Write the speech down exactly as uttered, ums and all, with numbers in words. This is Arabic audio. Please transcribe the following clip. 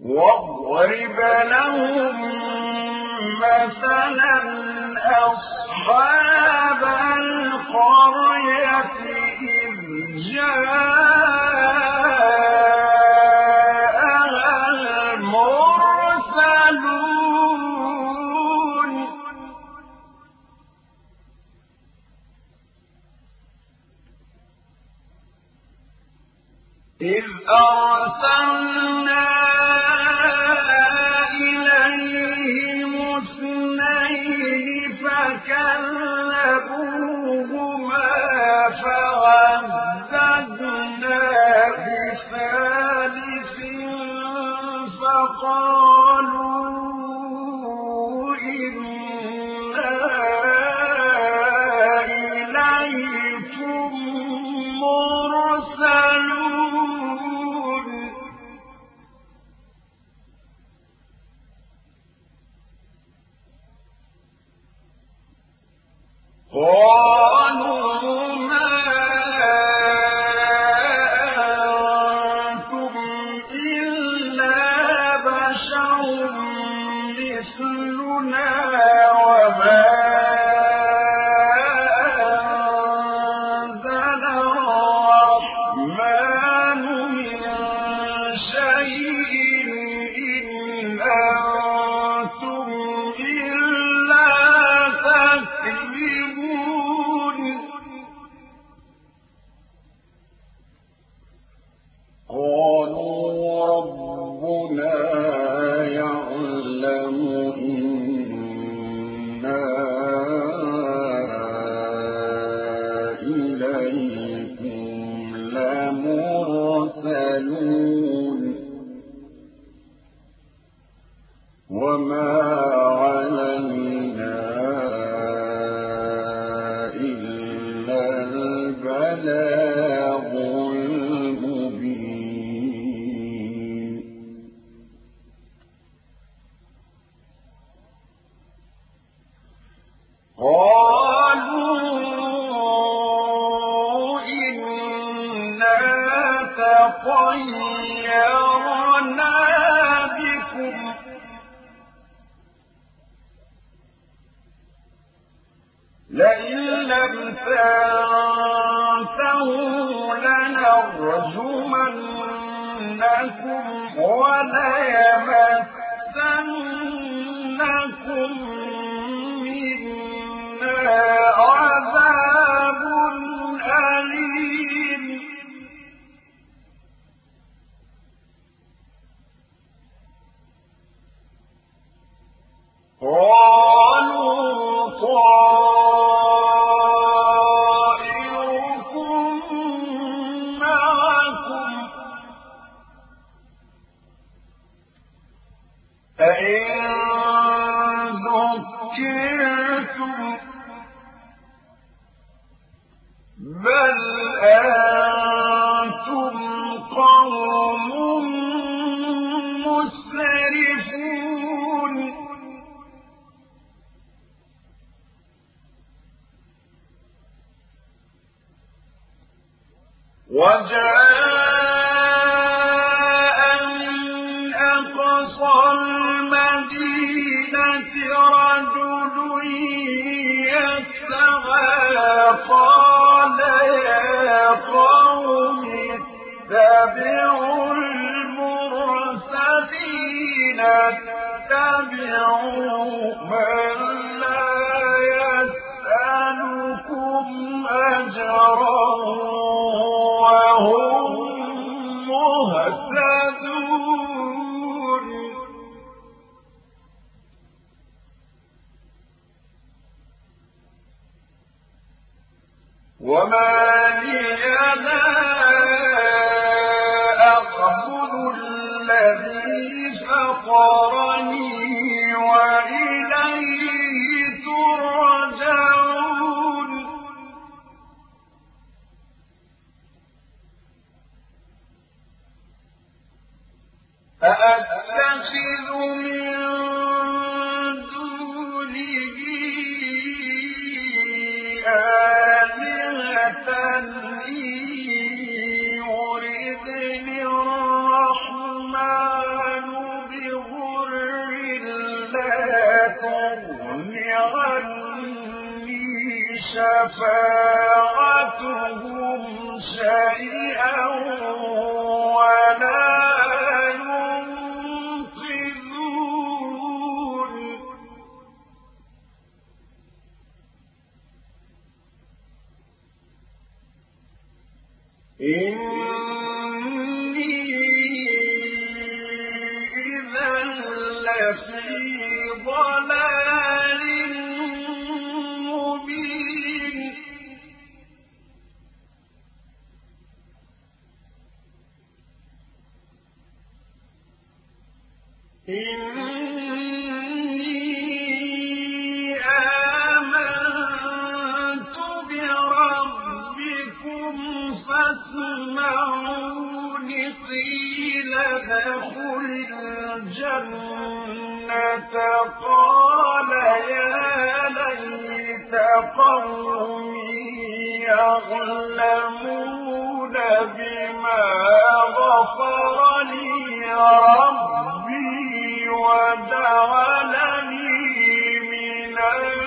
واضرب لهم مثلا أصحاب القرية إذ جاءها المرسلون إذ أرسلنا إليهم اثنين فكذبوهما فعززنا بثالث فقالوا إنا إليكم مرسلون قالوا ما أنتم إلا بشر مثلنا وما أنزل الرحمن من شيء إن أنتم إلا تكذبون قالوا ربنا يعلم إنا إليكم لمرسلون وما علينا إلا البلاغ المبين قالوا إنا تطيرنا بكم لئن لم تنتهوا لنرجمنكم وليمسنكم منا عذاب أليم قالوا طائركم معكم أئن ذكرتم بل أنتم قوم مسرفون وجاء من أقصى المدينة رجل يسعى قال يا قوم اتبعوا المرسلين اتبعوا من لا يسألكم أجرا وهم مهتدون وما لي لا أعبد الذي فطرني وإليه ترجعون أأتخذ من دونه آلهة يردني الرحمن شفاعتهم شيئا ولا ينقذون إني إذا لفي ضلال مبين إني آمنت بربكم فاسمعون قيل ادخل الجنة قال يا ليت قومي يعلمون بما غفر لي ربي وجعلني من